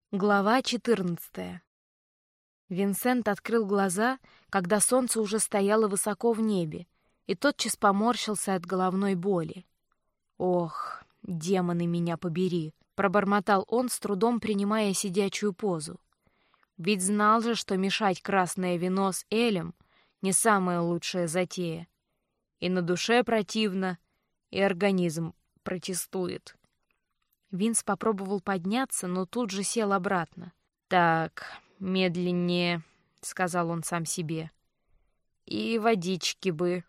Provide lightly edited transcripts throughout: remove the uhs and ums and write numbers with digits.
Глава 14. Винсент открыл глаза, когда солнце уже стояло высоко в небе, и тотчас поморщился от головной боли. «Ох, демоны меня побери!» — пробормотал он, с трудом принимая сидячую позу. Ведь знал же, что мешать красное вино с элем — не самая лучшая затея. И на душе противно, и организм протестует. Винс попробовал подняться, но тут же сел обратно. «Так, медленнее», — сказал он сам себе. «И водички бы».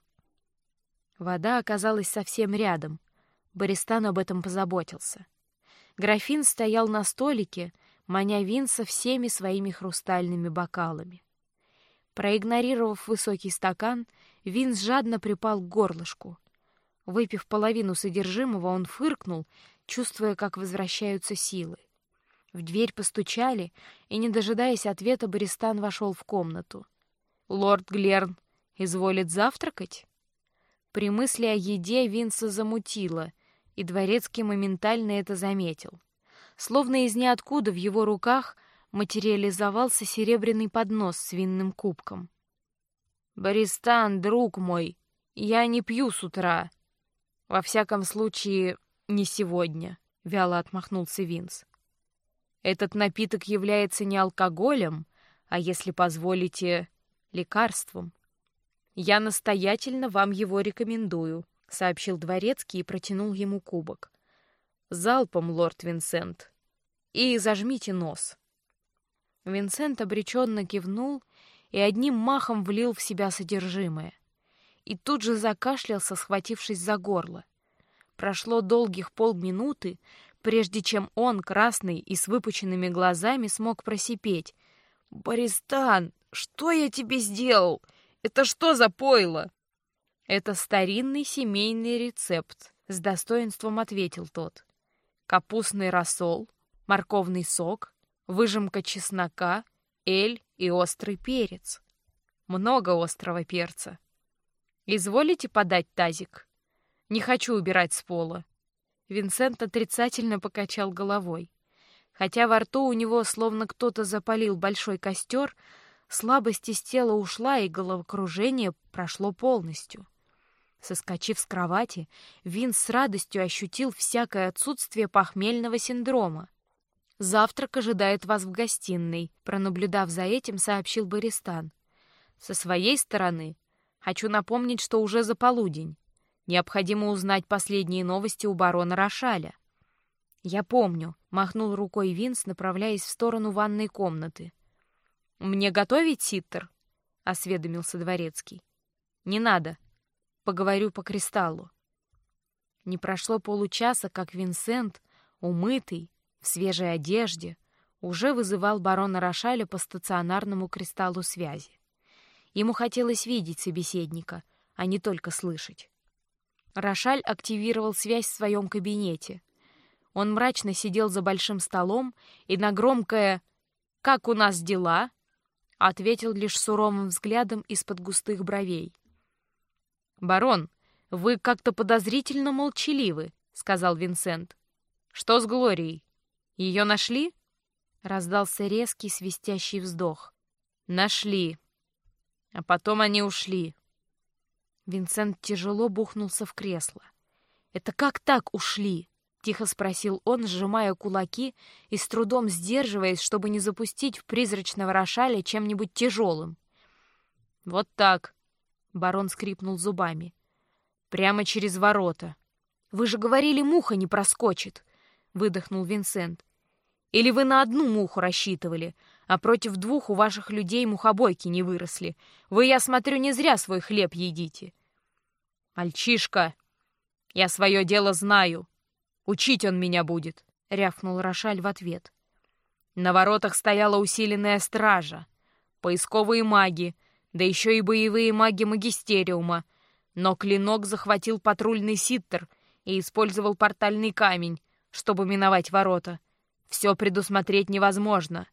Вода оказалась совсем рядом. Бористан об этом позаботился. Графин стоял на столике, маня Винса всеми своими хрустальными бокалами. Проигнорировав высокий стакан, Винс жадно припал к горлышку. Выпив половину содержимого, он фыркнул, чувствуя, как возвращаются силы. В дверь постучали, и, не дожидаясь ответа, Бористан вошел в комнату. «Лорд Глерн изволит завтракать?» При мысли о еде Винса замутило, и дворецкий моментально это заметил. Словно из ниоткуда в его руках материализовался серебряный поднос с винным кубком. «Бористан, друг мой, я не пью с утра. Во всяком случае, не сегодня», — вяло отмахнулся Винс. «Этот напиток является не алкоголем, а, если позволите, лекарством. Я настоятельно вам его рекомендую», — сообщил дворецкий и протянул ему кубок. «Залпом, лорд Винсент, и зажмите нос». Винсент обреченно кивнул и одним махом влил в себя содержимое. И тут же закашлялся, схватившись за горло. Прошло долгих полминуты, прежде чем он, красный и с выпученными глазами, смог просипеть. «Бористан, что я тебе сделал? Это что за пойло?» «Это старинный семейный рецепт», — с достоинством ответил тот. «Капустный рассол, морковный сок, выжимка чеснока, эль и острый перец. Много острого перца. Изволите подать тазик? Не хочу убирать с пола». Винсент отрицательно покачал головой. Хотя во рту у него словно кто-то запалил большой костер, слабость из тела ушла, и головокружение прошло полностью. Соскочив с кровати, Винс с радостью ощутил всякое отсутствие похмельного синдрома. «Завтрак ожидает вас в гостиной», — пронаблюдав за этим, сообщил Бористан. «Со своей стороны хочу напомнить, что уже за полудень. Необходимо узнать последние новости у барона Рошаля». «Я помню», — махнул рукой Винс, направляясь в сторону ванной комнаты. «Мне готовить, Ситтер?» — осведомился дворецкий. «Не надо. Поговорю по кристаллу». Не прошло получаса, как Винсент, умытый, в свежей одежде, уже вызывал барона Рошаля по стационарному кристаллу связи. Ему хотелось видеть собеседника, а не только слышать. Рошаль активировал связь в своем кабинете. Он мрачно сидел за большим столом и на громкое «Как у нас дела?» ответил лишь суровым взглядом из-под густых бровей. «Барон, вы как-то подозрительно молчаливы», — сказал Винсент. «Что с Глорией? Ее нашли?» Раздался резкий свистящий вздох. «Нашли. А потом они ушли». Винсент тяжело бухнулся в кресло. «Это как так ушли?» — тихо спросил он, сжимая кулаки и с трудом сдерживаясь, чтобы не запустить в призрачного Рошаля чем-нибудь тяжелым. «Вот так», — барон скрипнул зубами. «Прямо через ворота». «Вы же говорили, муха не проскочит», — выдохнул Винсент. «Или вы на одну муху рассчитывали, а против двух у ваших людей мухобойки не выросли? Вы, я смотрю, не зря свой хлеб едите». «Мальчишка, я свое дело знаю. Учить он меня будет», — рявкнул Рошаль в ответ. «На воротах стояла усиленная стража, поисковые маги, да еще и боевые маги магистериума, но клинок захватил патрульный Ситтер и использовал портальный камень, чтобы миновать ворота. Все предусмотреть невозможно».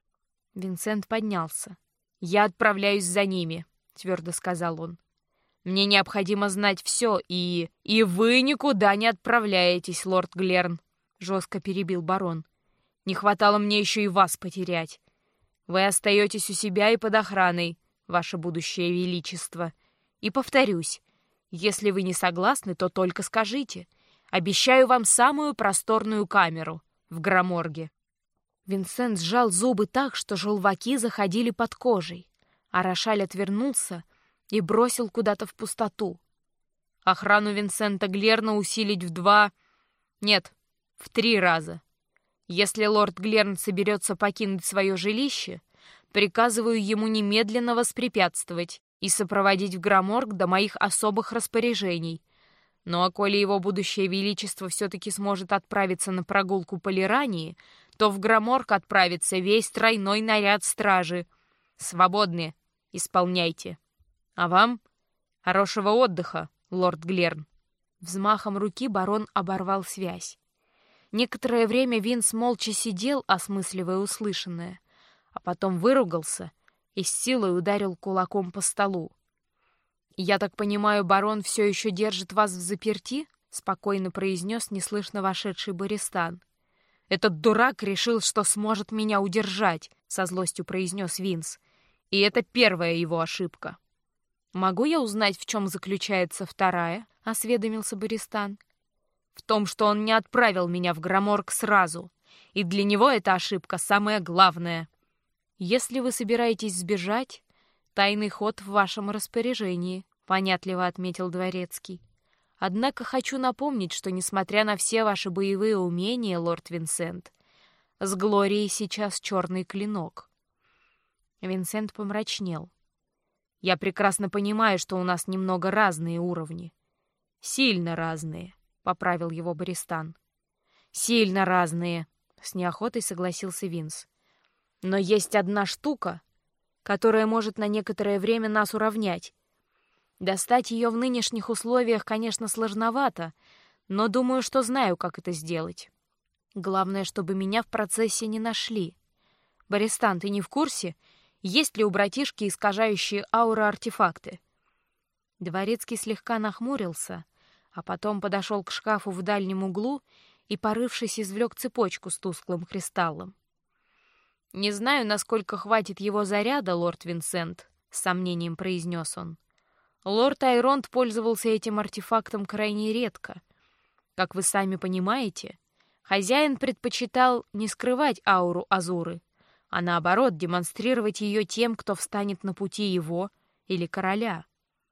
Винсент поднялся. «Я отправляюсь за ними», — твердо сказал он. «Мне необходимо знать все, и вы никуда не отправляетесь, лорд Глерн», — жестко перебил барон. Не хватало мне еще и вас потерять. Вы остаетесь у себя и под охраной, ваше будущее величество. И повторюсь, если вы не согласны, то только скажите. Обещаю вам самую просторную камеру в Громорге». Винсент сжал зубы так, что желваки заходили под кожей, а Рошаль отвернулся и бросил куда-то в пустоту. Охрану Винсента Глерна усилить в 2... Нет, в 3 раза. Если лорд Глерн соберется покинуть свое жилище, приказываю ему немедленно воспрепятствовать и сопроводить в Громорг до моих особых распоряжений. Ну а коли его будущее величество все-таки сможет отправиться на прогулку по Лирании, то в Громорг отправится весь тройной наряд стражи. Свободны, исполняйте. А вам хорошего отдыха, лорд Глерн. Взмахом руки барон оборвал связь. Некоторое время Винс молча сидел, осмысливая услышанное, а потом выругался и с силой ударил кулаком по столу. «Я так понимаю, барон все еще держит вас в заперти?» — спокойно произнес неслышно вошедший Бористан. «Этот дурак решил, что сможет меня удержать», — со злостью произнес Винс. «И это первая его ошибка». «Могу я узнать, в чем заключается вторая?» — осведомился Бористан. «В том, что он не отправил меня в Громорг сразу, и для него эта ошибка самая главная. Если вы собираетесь сбежать, тайный ход в вашем распоряжении», — понятливо отметил дворецкий. «Однако хочу напомнить, что, несмотря на все ваши боевые умения, лорд Винсент, с Глорией сейчас черный клинок». Винсент помрачнел. «Я прекрасно понимаю, что у нас немного разные уровни». «Сильно разные», — поправил его Бористан. «Сильно разные», — с неохотой согласился Винс. «Но есть одна штука, которая может на некоторое время нас уравнять. Достать ее в нынешних условиях, конечно, сложновато, но думаю, что знаю, как это сделать. Главное, чтобы меня в процессе не нашли. Бористан, ты не в курсе, есть ли у братишки искажающие ауры артефакты?» Дворецкий слегка нахмурился, а потом подошел к шкафу в дальнем углу и, порывшись, извлек цепочку с тусклым кристаллом. «Не знаю, насколько хватит его заряда, лорд Винсент», — с сомнением произнес он. «Лорд Айронт пользовался этим артефактом крайне редко. Как вы сами понимаете, хозяин предпочитал не скрывать ауру Азуры, а наоборот демонстрировать ее тем, кто встанет на пути его или короля».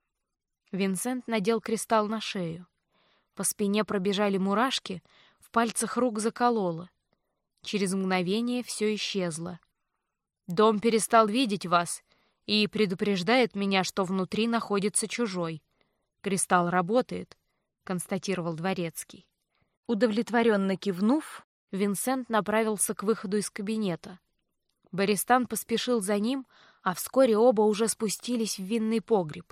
Винсент надел кристалл на шею. По спине пробежали мурашки, в пальцах рук закололо. Через мгновение все исчезло. «Дом перестал видеть вас и предупреждает меня, что внутри находится чужой. Кристалл работает», — констатировал дворецкий. Удовлетворенно кивнув, Винсент направился к выходу из кабинета. Бористан поспешил за ним, а вскоре оба уже спустились в винный погреб.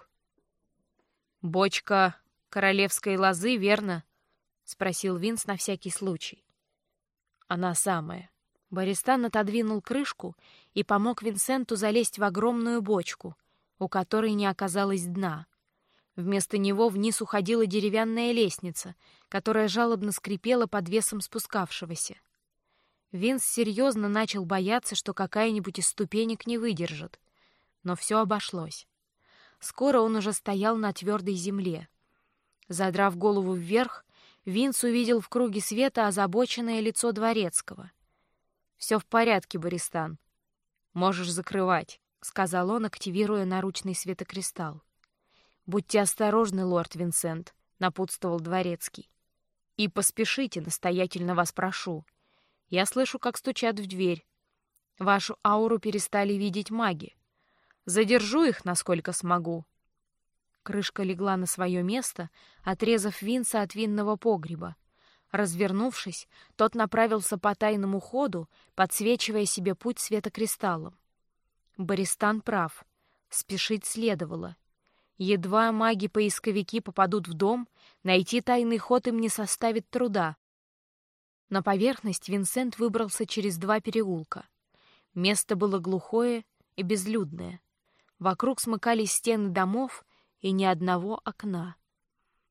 «Бочка королевской лозы, верно?» — спросил Винс на всякий случай. «Она самая». Бористан отодвинул крышку и помог Винсенту залезть в огромную бочку, у которой не оказалось дна. Вместо него вниз уходила деревянная лестница, которая жалобно скрипела под весом спускавшегося. Винс серьезно начал бояться, что какая-нибудь из ступенек не выдержит. Но все обошлось. Скоро он уже стоял на твердой земле. Задрав голову вверх, Винс увидел в круге света озабоченное лицо дворецкого. «Все в порядке, Бористан. Можешь закрывать», — сказал он, активируя наручный светокристалл. «Будьте осторожны, лорд Винсент», — напутствовал дворецкий. «И поспешите, настоятельно вас прошу. Я слышу, как стучат в дверь. Вашу ауру перестали видеть маги. Задержу их, насколько смогу». Крышка легла на свое место, отрезав Винса от винного погреба. Развернувшись, тот направился по тайному ходу, подсвечивая себе путь светокристаллом. Бористан прав. Спешить следовало. Едва маги-поисковики попадут в дом, найти тайный ход им не составит труда. На поверхность Винсент выбрался через 2 переулка. Место было глухое и безлюдное. Вокруг смыкались стены домов и ни одного окна.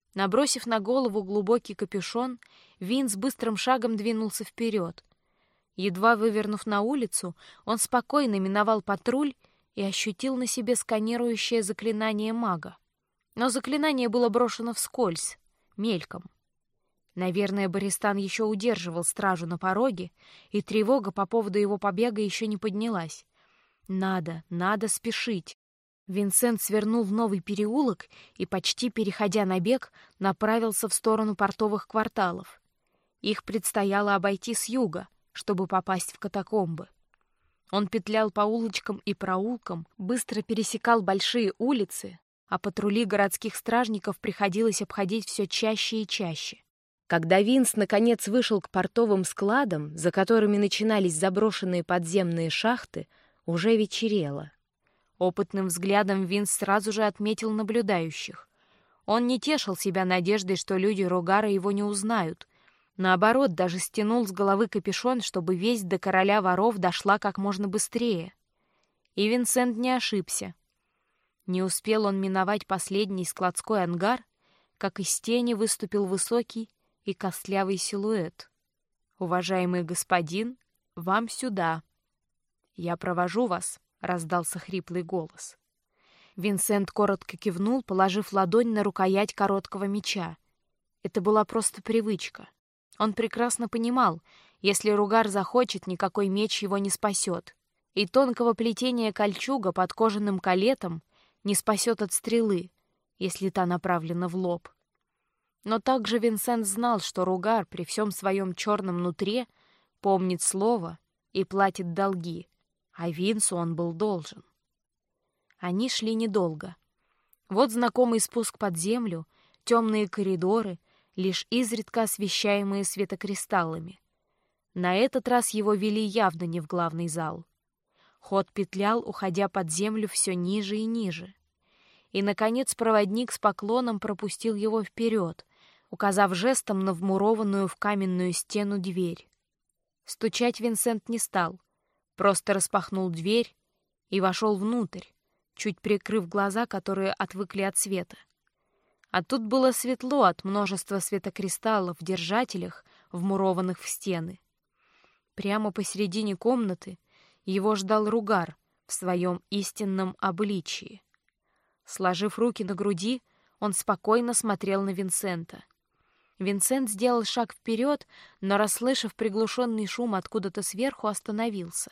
Набросив на голову глубокий капюшон, Винс быстрым шагом двинулся вперед. Едва вывернув на улицу, он спокойно миновал патруль и ощутил на себе сканирующее заклинание мага. Но заклинание было брошено вскользь, мельком. Наверное, Бористан еще удерживал стражу на пороге, и тревога по поводу его побега еще не поднялась. Надо спешить. Винсент свернул в новый переулок и, почти переходя на бег, направился в сторону портовых кварталов. Их предстояло обойти с юга, чтобы попасть в катакомбы. Он петлял по улочкам и проулкам, быстро пересекал большие улицы, а патрули городских стражников приходилось обходить все чаще и чаще. Когда Винс наконец вышел к портовым складам, за которыми начинались заброшенные подземные шахты, уже вечерело. Опытным взглядом Винс сразу же отметил наблюдающих. Он не тешил себя надеждой, что люди Ругара его не узнают. Наоборот, даже стянул с головы капюшон, чтобы весть до короля воров дошла как можно быстрее. И Винсент не ошибся. Не успел он миновать последний складской ангар, как из тени выступил высокий и костлявый силуэт. «Уважаемый господин, вам сюда!» «Я провожу вас», — раздался хриплый голос. Винсент коротко кивнул, положив ладонь на рукоять короткого меча. Это была просто привычка. Он прекрасно понимал, если Ругар захочет, никакой меч его не спасет. И тонкого плетения кольчуга под кожаным калетом не спасет от стрелы, если та направлена в лоб. Но также Винсент знал, что Ругар при всем своем черном нутре помнит слово и платит долги, а Винсу он был должен. Они шли недолго. Вот знакомый спуск под землю, темные коридоры, лишь изредка освещаемые светокристаллами. На этот раз его вели явно не в главный зал. Ход петлял, уходя под землю все ниже и ниже. И, наконец, проводник с поклоном пропустил его вперед, указав жестом на вмурованную в каменную стену дверь. Стучать Винсент не стал, просто распахнул дверь и вошел внутрь, чуть прикрыв глаза, которые отвыкли от света. А тут было светло от множества светокристаллов в держателях, вмурованных в стены. Прямо посередине комнаты его ждал Ругар в своем истинном обличии. Сложив руки на груди, он спокойно смотрел на Винсента. Винсент сделал шаг вперед, но, расслышав приглушенный шум откуда-то сверху, остановился.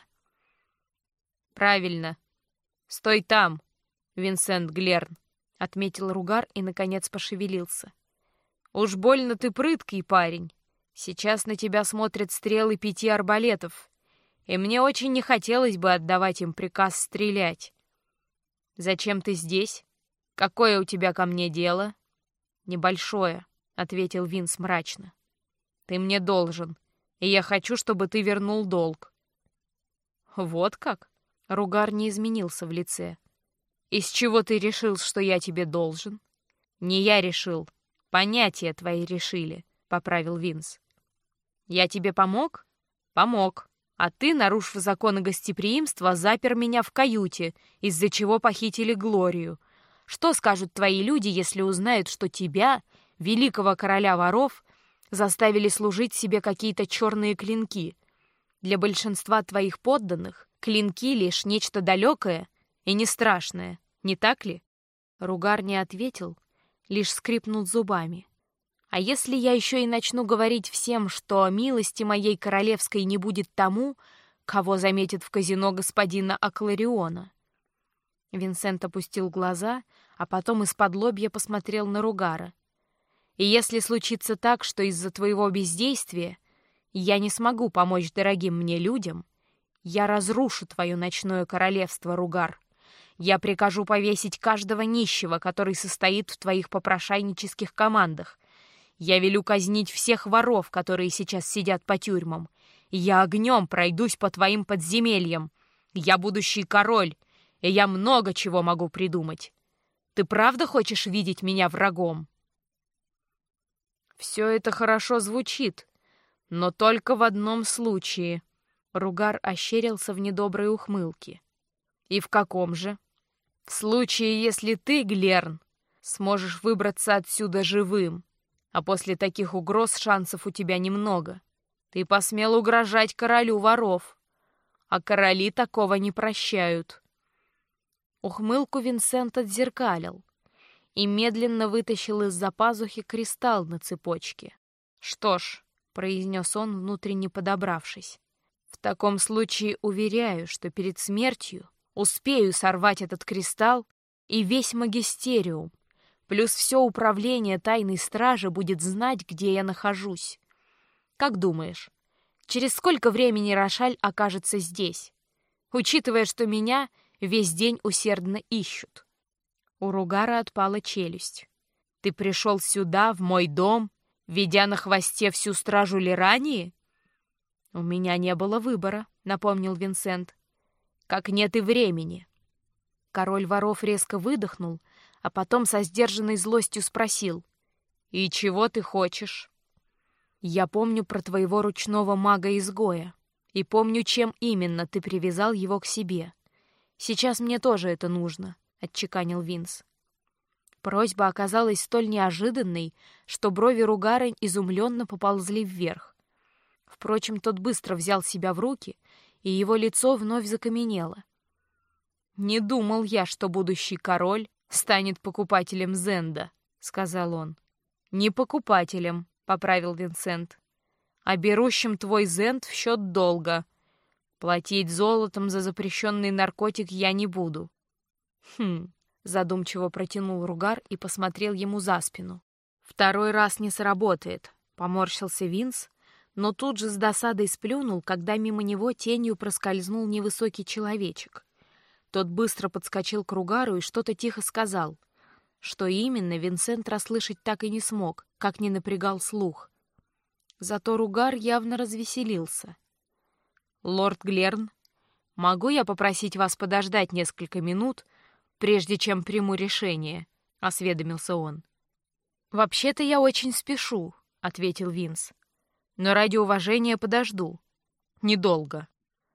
«Правильно. Стой там, Винсент Глерн», — отметил Ругар и, наконец, пошевелился. «Уж больно ты прыткий парень. Сейчас на тебя смотрят стрелы 5 арбалетов, и мне очень не хотелось бы отдавать им приказ стрелять. Зачем ты здесь? Какое у тебя ко мне дело?» «Небольшое», — ответил Винс мрачно. «Ты мне должен, и я хочу, чтобы ты вернул долг». «Вот как?» — Ругар не изменился в лице. «Из чего ты решил, что я тебе должен?» «Не я решил. Понятия твои решили», — поправил Винс. «Я тебе помог?» «Помог. А ты, нарушив законы гостеприимства, запер меня в каюте, из-за чего похитили Глорию. Что скажут твои люди, если узнают, что тебя, великого короля воров, заставили служить себе какие-то черные клинки? Для большинства твоих подданных клинки лишь нечто далекое и не страшное, не так ли?» Ругар не ответил, лишь скрипнул зубами. «А если я еще и начну говорить всем, что милости моей королевской не будет тому, кого заметит в казино господина Аклариона?» Винсент опустил глаза, а потом из-под-лобья посмотрел на Ругара. «И если случится так, что из-за твоего бездействия я не смогу помочь дорогим мне людям, я разрушу твое ночное королевство, Ругар. Я прикажу повесить каждого нищего, который состоит в твоих попрошайнических командах. Я велю казнить всех воров, которые сейчас сидят по тюрьмам. Я огнем пройдусь по твоим подземельям. Я будущий король, и я много чего могу придумать. Ты правда хочешь видеть меня врагом?» «Все это хорошо звучит, но только в одном случае». Ругар ощерился в недоброй ухмылке. «И в каком же?» «В случае, если ты, Глерн, сможешь выбраться отсюда живым, а после таких угроз шансов у тебя немного. Ты посмел угрожать королю воров, а короли такого не прощают». Ухмылку Винсент отзеркалил и медленно вытащил из-за пазухи кристалл на цепочке. «Что ж», — произнес он, внутренне подобравшись, «в таком случае уверяю, что перед смертью успею сорвать этот кристалл и весь магистериум, плюс все управление тайной стражи будет знать, где я нахожусь. Как думаешь, через сколько времени Рошаль окажется здесь, учитывая, что меня весь день усердно ищут?» У Ругара отпала челюсть. «Ты пришел сюда, в мой дом, ведя на хвосте всю стражу Лирании?» «У меня не было выбора», — напомнил Винсент. «Как нет и времени». Король воров резко выдохнул, а потом со сдержанной злостью спросил: «И чего ты хочешь?» «Я помню про твоего ручного мага-изгоя, и помню, чем именно ты привязал его к себе. Сейчас мне тоже это нужно», — отчеканил Винс. Просьба оказалась столь неожиданной, что брови Ругара изумленно поползли вверх. Впрочем, тот быстро взял себя в руки, и его лицо вновь закаменело. «Не думал я, что будущий король станет покупателем Зенда», — сказал он. «Не покупателем», — поправил Винсент, «а берущим твой Зенд в счет долга. Платить золотом за запрещенный наркотик я не буду». «Хм», — задумчиво протянул Ругар и посмотрел ему за спину. «Второй раз не сработает», — поморщился Винс, но тут же с досадой сплюнул, когда мимо него тенью проскользнул невысокий человечек. Тот быстро подскочил к Ругару и что-то тихо сказал. Что именно, Винсент расслышать так и не смог, как не напрягал слух. Зато Ругар явно развеселился. «Лорд Глерн, могу я попросить вас подождать несколько минут, прежде чем приму решение?» — осведомился он. «Вообще-то я очень спешу», — ответил Винс. «Но ради уважения подожду. Недолго».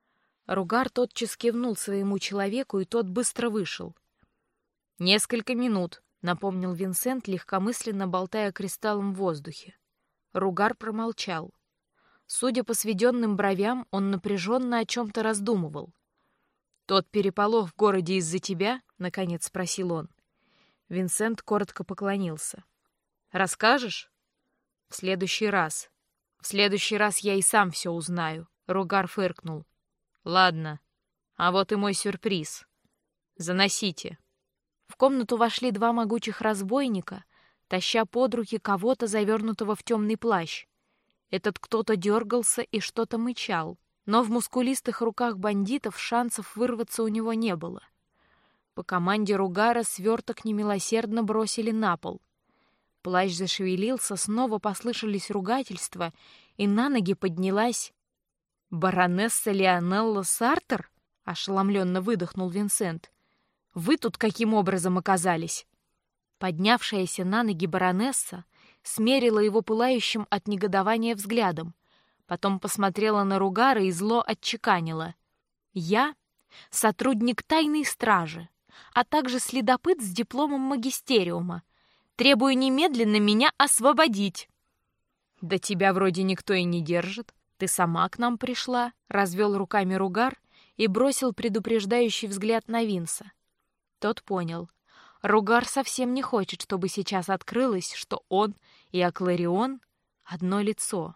Ругар тотчас кивнул своему человеку, и тот быстро вышел. «Несколько минут», — напомнил Винсент, легкомысленно болтая кристаллом в воздухе. Ругар промолчал. Судя по сведенным бровям, он напряженно о чем-то раздумывал. «Тот переполох в городе из-за тебя?» — наконец спросил он. Винсент коротко поклонился. «Расскажешь?» «В следующий раз. В следующий раз я и сам все узнаю», — Ругар фыркнул. «Ладно, а вот и мой сюрприз. Заносите». В комнату вошли два могучих разбойника, таща под руки кого-то, завернутого в темный плащ. Этот кто-то дергался и что-то мычал, но в мускулистых руках бандитов шансов вырваться у него не было. По команде Ругара сверток немилосердно бросили на пол. Плащ зашевелился, снова послышались ругательства, и на ноги поднялась... «Баронесса Лионелла Сартер?» — ошеломленно выдохнул Винсент. «Вы тут каким образом оказались?» Поднявшаяся на ноги баронесса смерила его пылающим от негодования взглядом, потом посмотрела на Ругара и зло отчеканила: «Я — сотрудник тайной стражи, а также следопыт с дипломом магистериума. Требую немедленно меня освободить». «Да тебя вроде никто и не держит. Ты сама к нам пришла», — развел руками Ругар и бросил предупреждающий взгляд на Винса. Тот понял. Ругар совсем не хочет, чтобы сейчас открылось, что он и Акларион — одно лицо.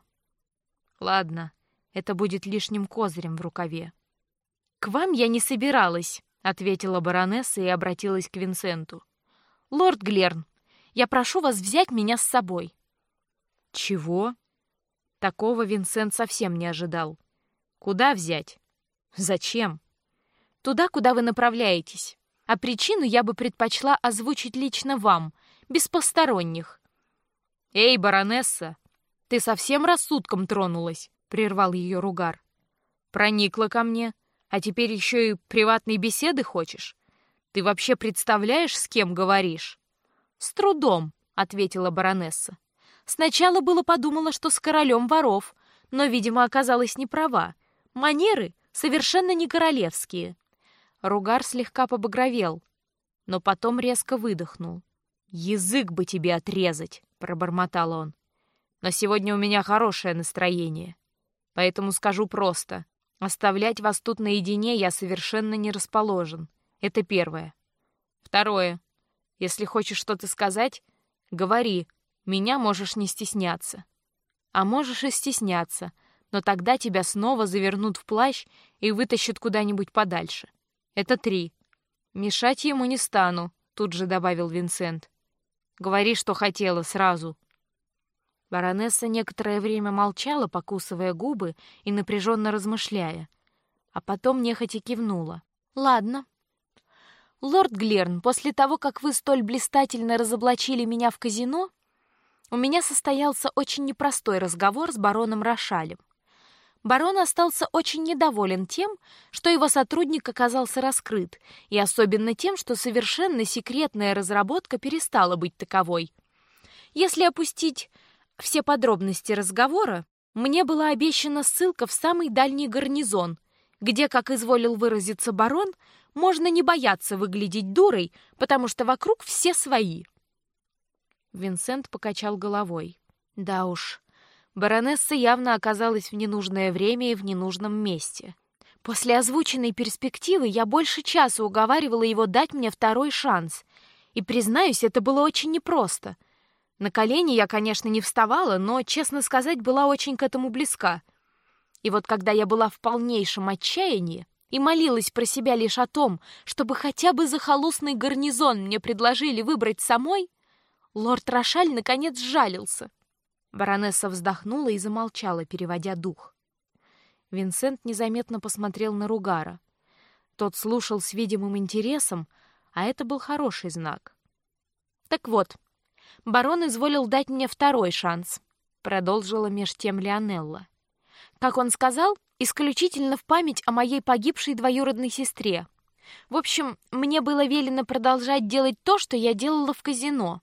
Ладно, это будет лишним козырем в рукаве. «К вам я не собиралась», — ответила баронесса и обратилась к Винсенту. «Лорд Глерн, я прошу вас взять меня с собой». «Чего?» Такого Винсент совсем не ожидал. «Куда взять? Зачем?» «Туда, куда вы направляетесь. А причину я бы предпочла озвучить лично вам, без посторонних». «Эй, баронесса, ты совсем рассудком тронулась?» — прервал ее Ругар. «Проникла ко мне, а теперь еще и приватной беседы хочешь? Ты вообще представляешь, с кем говоришь?» «С трудом», — ответила баронесса. «Сначала было подумала, что с королем воров, но, видимо, оказалась не права. Манеры совершенно не королевские». Ругар слегка побагровел, но потом резко выдохнул. «Язык бы тебе отрезать», — пробормотал он. «Но сегодня у меня хорошее настроение. Поэтому скажу просто. Оставлять вас тут наедине я совершенно не расположен. Это первое. Второе. Если хочешь что-то сказать, говори. Меня можешь не стесняться. А можешь и стесняться, но тогда тебя снова завернут в плащ и вытащат куда-нибудь подальше. Это 3. Мешать ему не стану, тут же добавил Винсент. Говори, что хотела, сразу. Баронесса некоторое время молчала, покусывая губы и напряженно размышляя, а потом нехотя кивнула. Ладно. Лорд Глерн, после того, как вы столь блистательно разоблачили меня в казино, у меня состоялся очень непростой разговор с бароном Рошалем. Барон остался очень недоволен тем, что его сотрудник оказался раскрыт, и особенно тем, что совершенно секретная разработка перестала быть таковой. Если опустить все подробности разговора, мне была обещана ссылка в самый дальний гарнизон, где, как изволил выразиться барон, можно не бояться выглядеть дурой, потому что вокруг все свои. Винсент покачал головой. Да уж, баронесса явно оказалась в ненужное время и в ненужном месте. После озвученной перспективы я больше часа уговаривала его дать мне второй шанс. И, признаюсь, это было очень непросто. На колени я, конечно, не вставала, но, честно сказать, была очень к этому близка. И вот когда я была в полнейшем отчаянии и молилась про себя лишь о том, чтобы хотя бы захолустный гарнизон мне предложили выбрать самой, лорд Рошаль наконец сжалился. Баронесса вздохнула и замолчала, переводя дух. Винсент незаметно посмотрел на Ругара. Тот слушал с видимым интересом, а это был хороший знак. Так вот, барон изволил дать мне второй шанс, продолжила меж тем Лионелла. Как он сказал, исключительно в память о моей погибшей двоюродной сестре. В общем, мне было велено продолжать делать то, что я делала в казино.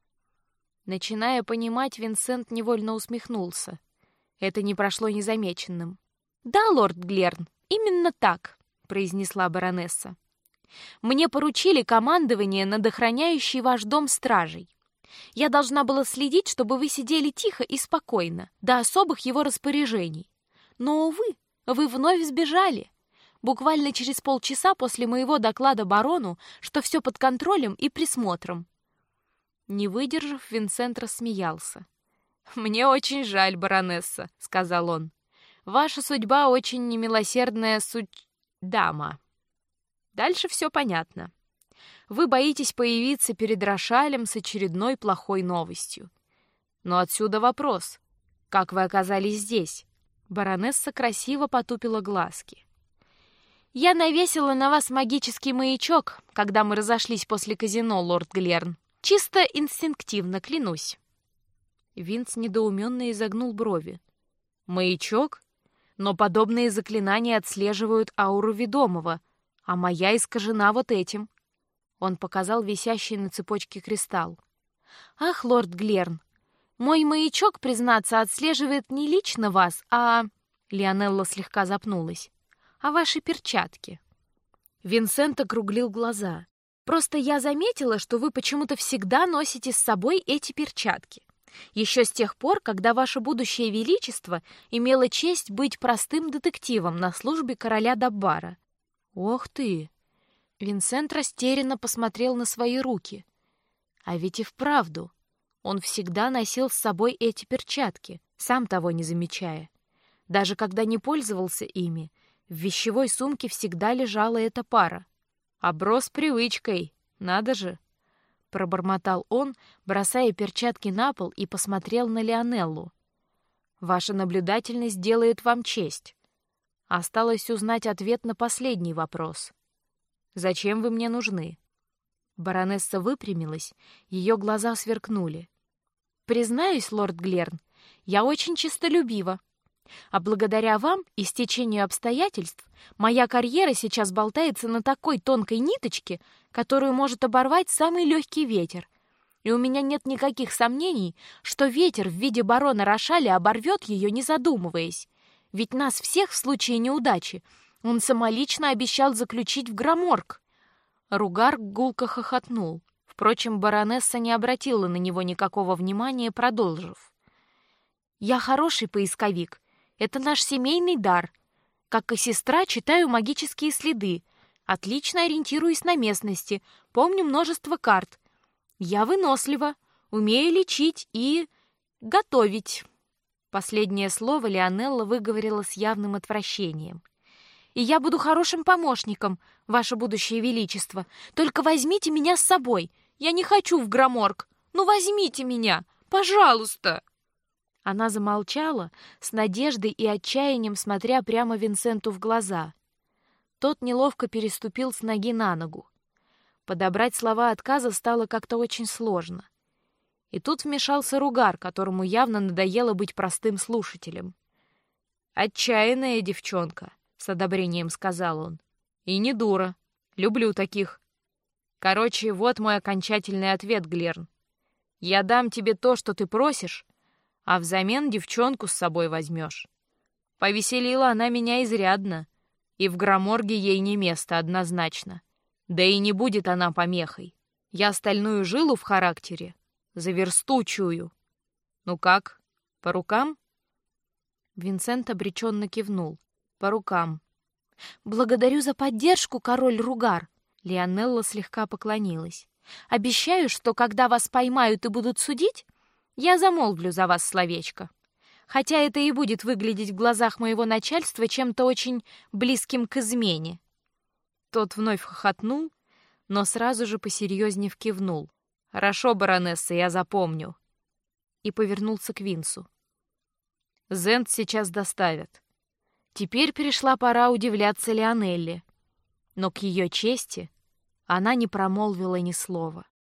Начиная понимать, Винсент невольно усмехнулся. Это не прошло незамеченным. Да, лорд Глерн, именно так, произнесла баронесса. Мне поручили командование над охраняющей ваш дом стражей. Я должна была следить, чтобы вы сидели тихо и спокойно, до особых его распоряжений. Но, увы, вы вновь сбежали. Буквально через полчаса после моего доклада барону, что все под контролем и присмотром. Не выдержав, Винсент рассмеялся. «Мне очень жаль, баронесса», — сказал он. «Ваша судьба очень немилосердная дама. Дальше все понятно. Вы боитесь появиться перед Рошалем с очередной плохой новостью. Но отсюда вопрос. Как вы оказались здесь?» Баронесса красиво потупила глазки. «Я навесила на вас магический маячок, когда мы разошлись после казино, лорд Глерн. Чисто инстинктивно, клянусь». Винс недоуменно изогнул брови. «Маячок? Но подобные заклинания отслеживают ауру ведомого, а моя искажена вот этим». Он показал висящий на цепочке кристалл. «Ах, лорд Глерн, мой маячок, признаться, отслеживает не лично вас, а...» Лионелла слегка запнулась. «А ваши перчатки». Винсент округлил глаза. «Просто я заметила, что вы почему-то всегда носите с собой эти перчатки. Еще с тех пор, когда ваше будущее величество имело честь быть простым детективом на службе короля Даббара». «Ох ты!» Винсент растерянно посмотрел на свои руки. А ведь и вправду, он всегда носил с собой эти перчатки, сам того не замечая. Даже когда не пользовался ими, в вещевой сумке всегда лежала эта пара. «Оброс привычкой, надо же!» Пробормотал он, бросая перчатки на пол, и посмотрел на Лионеллу. «Ваша наблюдательность делает вам честь. Осталось узнать ответ на последний вопрос. Зачем вы мне нужны?» Баронесса выпрямилась, ее глаза сверкнули. «Признаюсь, лорд Глерн, я очень честолюбива. А благодаря вам и стечению обстоятельств моя карьера сейчас болтается на такой тонкой ниточке, которую может оборвать самый легкий ветер. И у меня нет никаких сомнений, что ветер в виде барона Рошаля оборвет ее, не задумываясь. Ведь нас всех в случае неудачи он самолично обещал заключить в громорг». Ругар гулко хохотнул. Впрочем, баронесса не обратила на него никакого внимания, продолжив: «Я хороший поисковик Это наш семейный дар. Как и сестра, читаю магические следы. Отлично ориентируюсь на местности, помню множество карт. Я вынослива, умею лечить и готовить. Последнее слово Лионелла выговорила с явным отвращением. И я буду хорошим помощником, ваше будущее величество. Только возьмите меня с собой. Я не хочу в Громорг. Ну возьмите меня, пожалуйста. Она замолчала, с надеждой и отчаянием смотря прямо Винсенту в глаза. Тот неловко переступил с ноги на ногу. Подобрать слова отказа стало как-то очень сложно. И тут вмешался Ругар, которому явно надоело быть простым слушателем. «Отчаянная девчонка», — с одобрением сказал он. «И не дура. Люблю таких. Короче, вот мой окончательный ответ, Глерн. Я дам тебе то, что ты просишь, а взамен девчонку с собой возьмешь. Повеселила она меня изрядно, и в Громорге ей не место однозначно. Да и не будет она помехой. Я стальную жилу в характере за версту чую. Ну как, по рукам?» Винсент обреченно кивнул. «По рукам». «Благодарю за поддержку, король Ругар». Лионелла слегка поклонилась. «Обещаю, что когда вас поймают и будут судить, я замолвлю за вас словечко. Хотя это и будет выглядеть в глазах моего начальства чем-то очень близким к измене». Тот вновь хохотнул, но сразу же посерьезнее кивнул. «Хорошо, баронесса, я запомню». И повернулся к Винсу. «Зент сейчас доставят». Теперь пришла пора удивляться Лионелле, но к ее чести она не промолвила ни слова.